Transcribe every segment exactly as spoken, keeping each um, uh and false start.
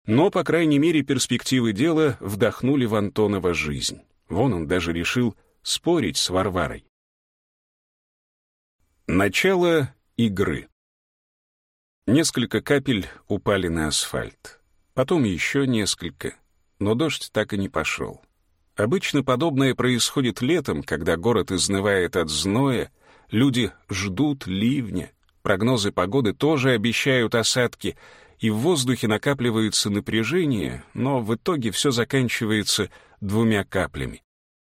Но, по крайней мере, перспективы дела вдохнули в Антонова жизнь. Вон он даже решил спорить с Варварой. Начало игры. Несколько капель упали на асфальт. Потом еще несколько, но дождь так и не пошел. Обычно подобное происходит летом, когда город изнывает от зноя, люди ждут ливня, прогнозы погоды тоже обещают осадки, и в воздухе накапливается напряжение, но в итоге все заканчивается двумя каплями.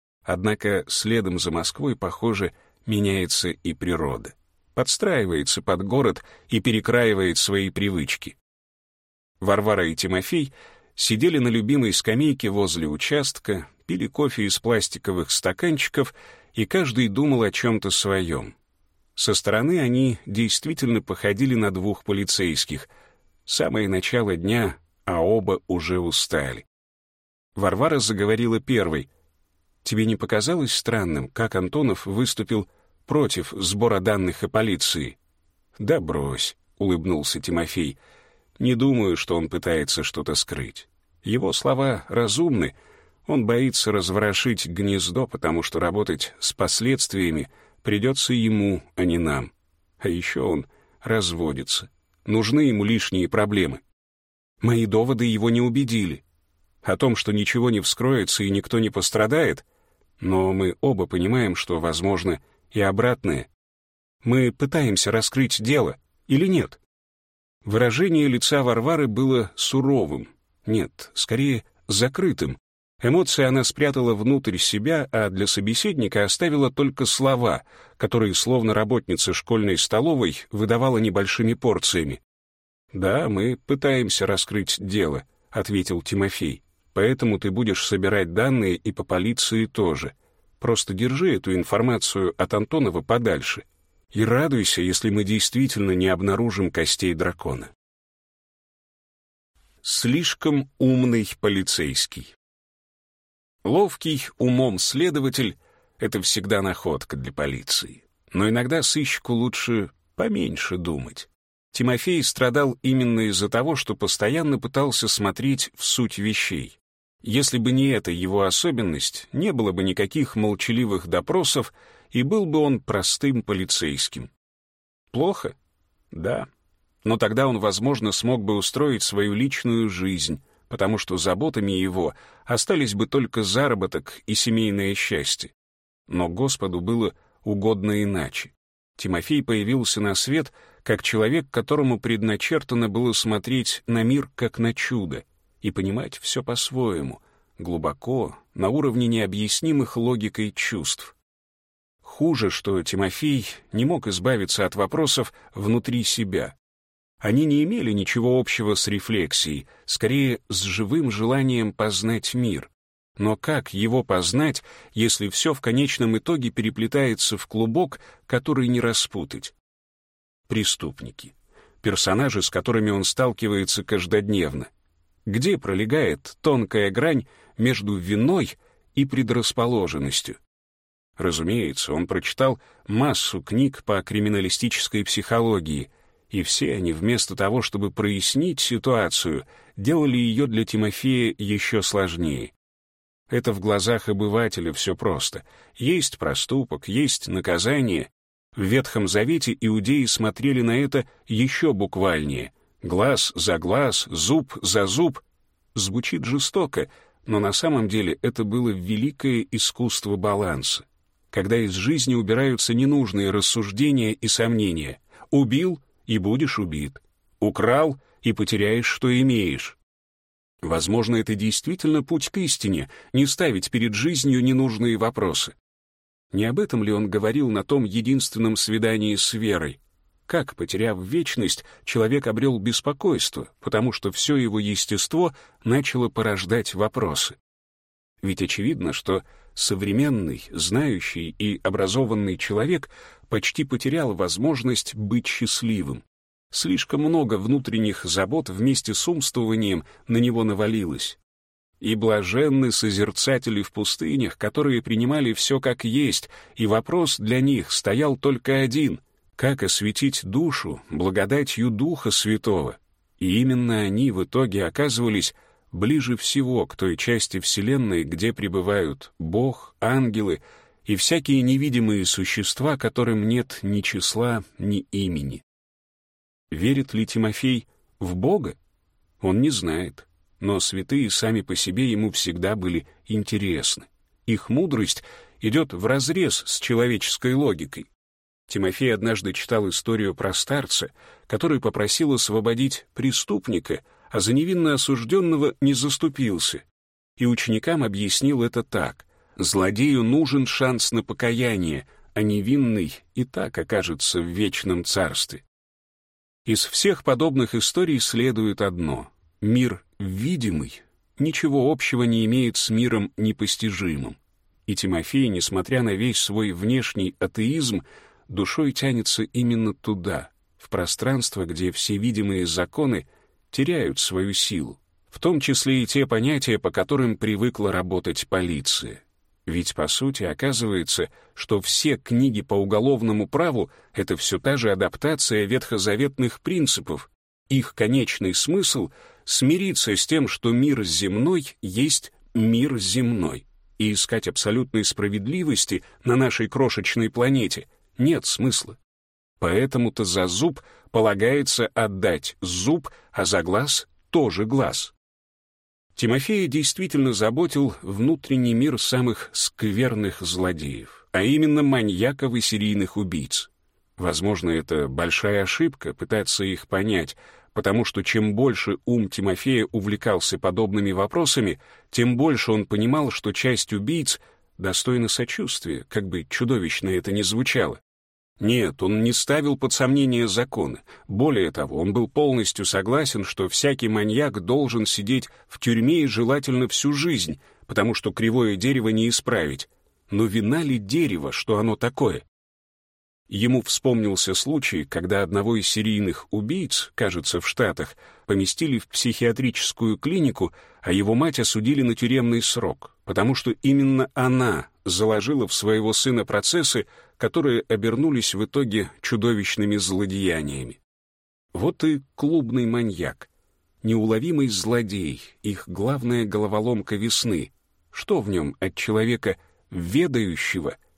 Однако следом за Москвой, похоже, меняется и природа. Подстраивается под город и перекраивает свои привычки. Варвара и Тимофей сидели на любимой скамейке возле участка, пили кофе из пластиковых стаканчиков, и каждый думал о чем-то своем. Со стороны они действительно походили на двух полицейских. Самое начало дня, а оба уже устали. Варвара заговорила первой. «Тебе не показалось странным, как Антонов выступил против сбора данных о полиции?» «Да брось», — улыбнулся Тимофей. «Не думаю, что он пытается что-то скрыть. Его слова разумны. Он боится разворошить гнездо, потому что работать с последствиями придется ему, а не нам. А еще он разводится. Нужны ему лишние проблемы. Мои доводы его не убедили. О том, что ничего не вскроется и никто не пострадает, но мы оба понимаем, что возможно и обратное. Мы пытаемся раскрыть дело или нет?» Выражение лица Варвары было суровым. Нет, скорее, закрытым. Эмоции она спрятала внутрь себя, а для собеседника оставила только слова, которые, словно работница школьной столовой, выдавала небольшими порциями. «Да, мы пытаемся раскрыть дело», — ответил Тимофей. «Поэтому ты будешь собирать данные и по полиции тоже. Просто держи эту информацию от Антонова подальше. И радуйся, если мы действительно не обнаружим костей дракона». Слишком умный полицейский. Ловкий умом следователь — это всегда находка для полиции. Но иногда сыщику лучше поменьше думать. Тимофей страдал именно из-за того, что постоянно пытался смотреть в суть вещей. Если бы не эта его особенность, не было бы никаких молчаливых допросов, и был бы он простым полицейским. Плохо? Да. Но тогда он, возможно, смог бы устроить свою личную жизнь, потому что заботами его остались бы только заработок и семейное счастье. Но Господу было угодно иначе. Тимофей появился на свет как человек, которому предначертано было смотреть на мир как на чудо и понимать все по-своему, глубоко, на уровне необъяснимых логикой чувств. Хуже, что Тимофей не мог избавиться от вопросов внутри себя. Они не имели ничего общего с рефлексией, скорее с живым желанием познать мир. Но как его познать, если все в конечном итоге переплетается в клубок, который не распутать? Преступники. Персонажи, с которыми он сталкивается каждодневно. Где пролегает тонкая грань между виной и предрасположенностью? Разумеется, он прочитал массу книг по криминалистической психологии, и все они, вместо того, чтобы прояснить ситуацию, делали ее для Тимофея еще сложнее. Это в глазах обывателя все просто. Есть проступок, есть наказание. В Ветхом Завете иудеи смотрели на это еще буквальнее. Глаз за глаз, зуб за зуб. Звучит жестоко, но на самом деле это было великое искусство баланса, когда из жизни убираются ненужные рассуждения и сомнения. Убил — и будешь убит. Украл — и потеряешь, что имеешь. Возможно, это действительно путь к истине, не ставить перед жизнью ненужные вопросы. Не об этом ли он говорил на том единственном свидании с Верой? Как, потеряв вечность, человек обрел беспокойство, потому что все его естество начало порождать вопросы. Ведь очевидно, что современный, знающий и образованный человек почти потерял возможность быть счастливым. Слишком много внутренних забот вместе с умствованием на него навалилось. И блаженны созерцатели в пустынях, которые принимали все как есть, и вопрос для них стоял только один — как осветить душу благодатью Духа Святого. И именно они в итоге оказывались ближе всего к той части Вселенной, где пребывают Бог, ангелы и всякие невидимые существа, которым нет ни числа, ни имени. Верит ли Тимофей в Бога? Он не знает, но святые сами по себе ему всегда были интересны. Их мудрость идет вразрез с человеческой логикой. Тимофей однажды читал историю про старца, который попросил освободить преступника, а за невинно осужденного не заступился. И ученикам объяснил это так: злодею нужен шанс на покаяние, а невинный и так окажется в вечном царстве. Из всех подобных историй следует одно: мир видимый ничего общего не имеет с миром непостижимым. И Тимофей, несмотря на весь свой внешний атеизм, душой тянется именно туда, в пространство, где все видимые законы теряют свою силу, в том числе и те понятия, по которым привыкла работать полиция. Ведь, по сути, оказывается, что все книги по уголовному праву — это все та же адаптация ветхозаветных принципов. Их конечный смысл — смириться с тем, что мир земной есть мир земной, и искать абсолютной справедливости на нашей крошечной планете нет смысла. Поэтому-то за зуб полагается отдать зуб, а за глаз тоже глаз. Тимофея действительно заботил внутренний мир самых скверных злодеев, а именно маньяков и серийных убийц. Возможно, это большая ошибка пытаться их понять, потому что чем больше ум Тимофея увлекался подобными вопросами, тем больше он понимал, что часть убийц достойна сочувствия, как бы чудовищно это ни звучало. Нет, он не ставил под сомнение законы. Более того, он был полностью согласен, что всякий маньяк должен сидеть в тюрьме и желательно всю жизнь, потому что кривое дерево не исправить. Но вина ли дерево, что оно такое? Ему вспомнился случай, когда одного из серийных убийц, кажется, в Штатах, поместили в психиатрическую клинику, а его мать осудили на тюремный срок, потому что именно она заложила в своего сына процессы, которые обернулись в итоге чудовищными злодеяниями. Вот и клубный маньяк, неуловимый злодей, их главная головоломка весны. Что в нем от человека ведающего